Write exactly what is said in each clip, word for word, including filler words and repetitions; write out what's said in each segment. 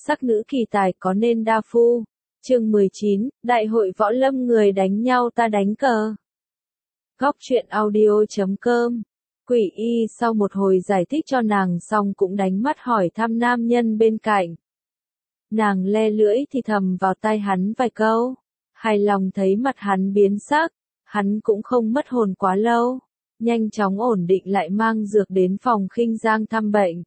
sắc nữ kỳ tài có nên đa phu. Chương mười chín, Đại hội võ lâm người đánh nhau ta đánh cờ. Góc truyện audio chấm com. Quỷ y sau một hồi giải thích cho nàng xong cũng đánh mắt hỏi thăm nam nhân bên cạnh. Nàng le lưỡi thì thầm vào tai hắn vài câu. Hài lòng thấy mặt hắn biến sắc, hắn cũng không mất hồn quá lâu. Nhanh chóng ổn định lại mang dược đến phòng Khinh Giang thăm bệnh.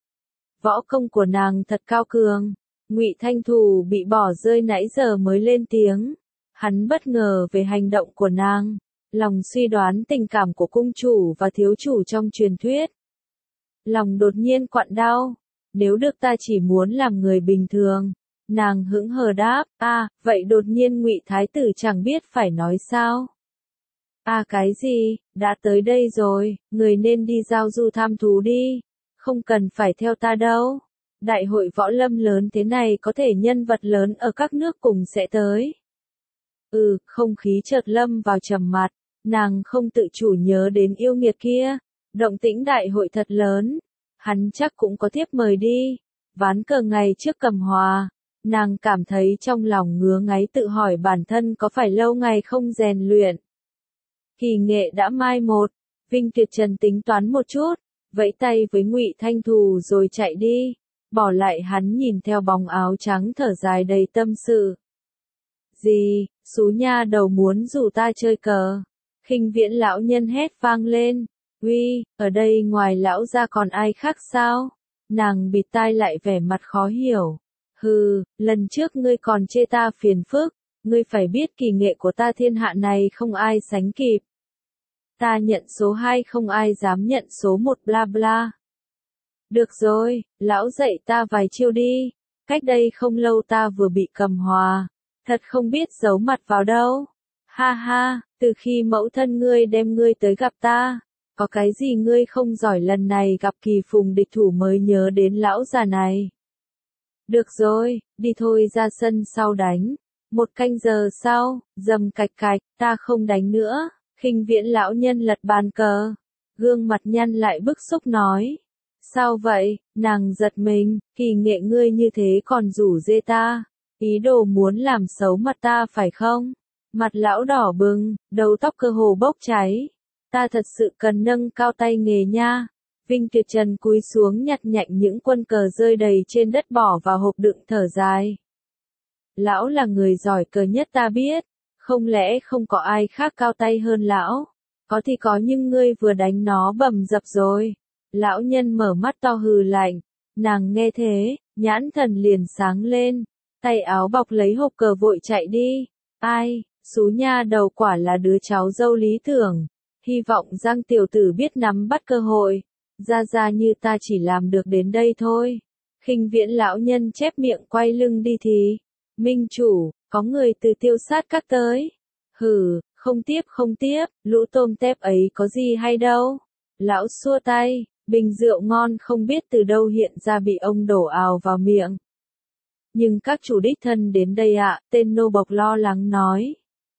Võ công của nàng thật cao cường. Ngụy Thanh Thù bị bỏ rơi nãy giờ mới lên tiếng. Hắn bất ngờ về hành động của nàng, lòng suy đoán tình cảm của cung chủ và thiếu chủ trong truyền thuyết. Lòng đột nhiên quặn đau, nếu được ta chỉ muốn làm người bình thường. Nàng hững hờ đáp, a, à, vậy đột nhiên Ngụy Thái tử chẳng biết phải nói sao. A à, cái gì, đã tới đây rồi, người nên đi giao du tham thú đi, không cần phải theo ta đâu. Đại hội võ lâm lớn thế này có thể nhân vật lớn ở các nước cùng sẽ tới. Ừ, không khí chợt lâm vào trầm mặc, nàng không tự chủ nhớ đến yêu nghiệt kia. Động tĩnh đại hội thật lớn, hắn chắc cũng có thiếp mời đi. Ván cờ ngày trước cầm hòa, nàng cảm thấy trong lòng ngứa ngáy tự hỏi bản thân có phải lâu ngày không rèn luyện. Kỳ nghệ đã mai một, Vinh Tuyệt Trần tính toán một chút, vẫy tay với Ngụy Thanh Thù rồi chạy đi. Bỏ lại hắn nhìn theo bóng áo trắng thở dài đầy tâm sự. Gì, xú nha đầu muốn rủ ta chơi cờ. Khinh Viễn lão nhân hét vang lên. Uy, ở đây ngoài lão ra còn ai khác sao? Nàng bịt tai lại vẻ mặt khó hiểu. Hừ, lần trước ngươi còn chê ta phiền phức. Ngươi phải biết kỳ nghệ của ta thiên hạ này không ai sánh kịp. Ta nhận số hai không ai dám nhận số một bla bla. Được rồi, lão dạy ta vài chiêu đi. Cách đây không lâu ta vừa bị cầm hòa. Thật không biết giấu mặt vào đâu. Ha ha, từ khi mẫu thân ngươi đem ngươi tới gặp ta. Có cái gì ngươi không giỏi lần này gặp kỳ phùng địch thủ mới nhớ đến lão già này. Được rồi, đi thôi ra sân sau đánh. Một canh giờ sau, dầm cạch cạch, ta không đánh nữa. Khinh Viễn lão nhân lật bàn cờ. Gương mặt nhăn lại bức xúc nói. Sao vậy, nàng giật mình, kỳ nghệ ngươi như thế còn rủ dê ta, ý đồ muốn làm xấu mặt ta phải không? Mặt lão đỏ bừng, đầu tóc cơ hồ bốc cháy, ta thật sự cần nâng cao tay nghề nha. Vinh Tuyệt Trần cúi xuống nhặt nhạnh những quân cờ rơi đầy trên đất bỏ vào hộp đựng thở dài. Lão là người giỏi cờ nhất ta biết, không lẽ không có ai khác cao tay hơn lão? Có thì có nhưng ngươi vừa đánh nó bầm dập rồi. Lão nhân mở mắt to hừ lạnh, nàng nghe thế, nhãn thần liền sáng lên, tay áo bọc lấy hộp cờ vội chạy đi. Ai, xú nha đầu quả là đứa cháu dâu lý tưởng, hy vọng Giang tiểu tử biết nắm bắt cơ hội, ra ra như ta chỉ làm được đến đây thôi. Khinh Viễn lão nhân chép miệng quay lưng đi thì, minh chủ, có người từ Tiêu Sát Các tới. Hừ, không tiếp không tiếp, lũ tôm tép ấy có gì hay đâu. Lão xua tay. Bình rượu ngon không biết từ đâu hiện ra bị ông đổ ào vào miệng. Nhưng các chủ đích thân đến đây ạ, à, tên nô bộc lo lắng nói.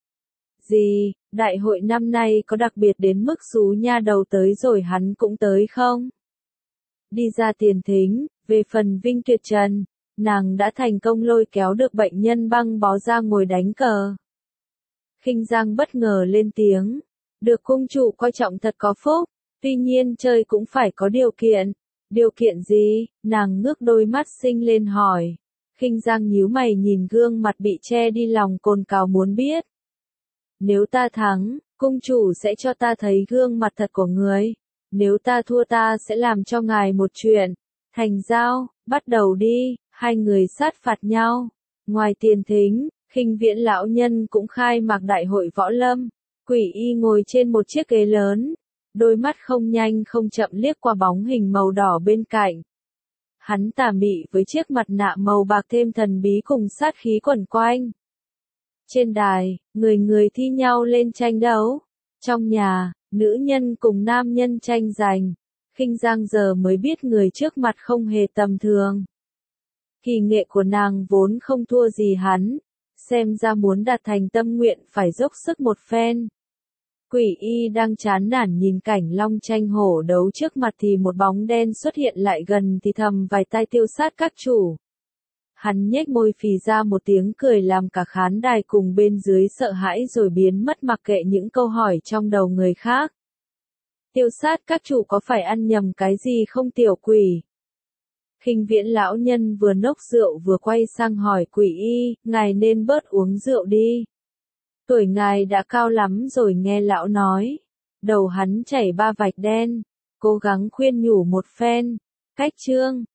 Gì, đại hội năm nay có đặc biệt đến mức xú nha đầu tới rồi hắn cũng tới không? Đi ra tiền thính, về phần Vinh Tuyệt Trần, nàng đã thành công lôi kéo được bệnh nhân băng bó ra ngồi đánh cờ. Khinh Giang bất ngờ lên tiếng, được cung chủ coi trọng thật có phúc. Tuy nhiên chơi cũng phải có điều kiện. Điều kiện gì? Nàng ngước đôi mắt xinh lên hỏi. Khinh Giang nhíu mày nhìn gương mặt bị che đi lòng cồn cào muốn biết. Nếu ta thắng, cung chủ sẽ cho ta thấy gương mặt thật của người. Nếu ta thua ta sẽ làm cho ngài một chuyện. Thành giao, bắt đầu đi, hai người sát phạt nhau. Ngoài tiền thính, Khinh Viễn lão nhân cũng khai mạc đại hội võ lâm. Quỷ y ngồi trên một chiếc ghế lớn. Đôi mắt không nhanh không chậm liếc qua bóng hình màu đỏ bên cạnh. Hắn tà mị với chiếc mặt nạ màu bạc thêm thần bí cùng sát khí quẩn quanh. Trên đài, người người thi nhau lên tranh đấu. Trong nhà, nữ nhân cùng nam nhân tranh giành. Khinh Giang giờ mới biết người trước mặt không hề tầm thường. Kỳ nghệ của nàng vốn không thua gì hắn. Xem ra muốn đạt thành tâm nguyện phải dốc sức một phen. Quỷ y đang chán nản nhìn cảnh long tranh hổ đấu trước mặt thì một bóng đen xuất hiện lại gần thì thầm vài tai Tiêu Sát Các chủ. Hắn nhếch môi phì ra một tiếng cười làm cả khán đài cùng bên dưới sợ hãi rồi biến mất mặc kệ những câu hỏi trong đầu người khác. Tiêu sát các chủ có phải ăn nhầm cái gì không tiểu quỷ? Khinh Viễn lão nhân vừa nốc rượu vừa quay sang hỏi Quỷ Y, ngài nên bớt uống rượu đi. Tuổi ngài đã cao lắm rồi nghe lão nói. Đầu hắn chảy ba vạch đen, cố gắng khuyên nhủ một phen. Cách chương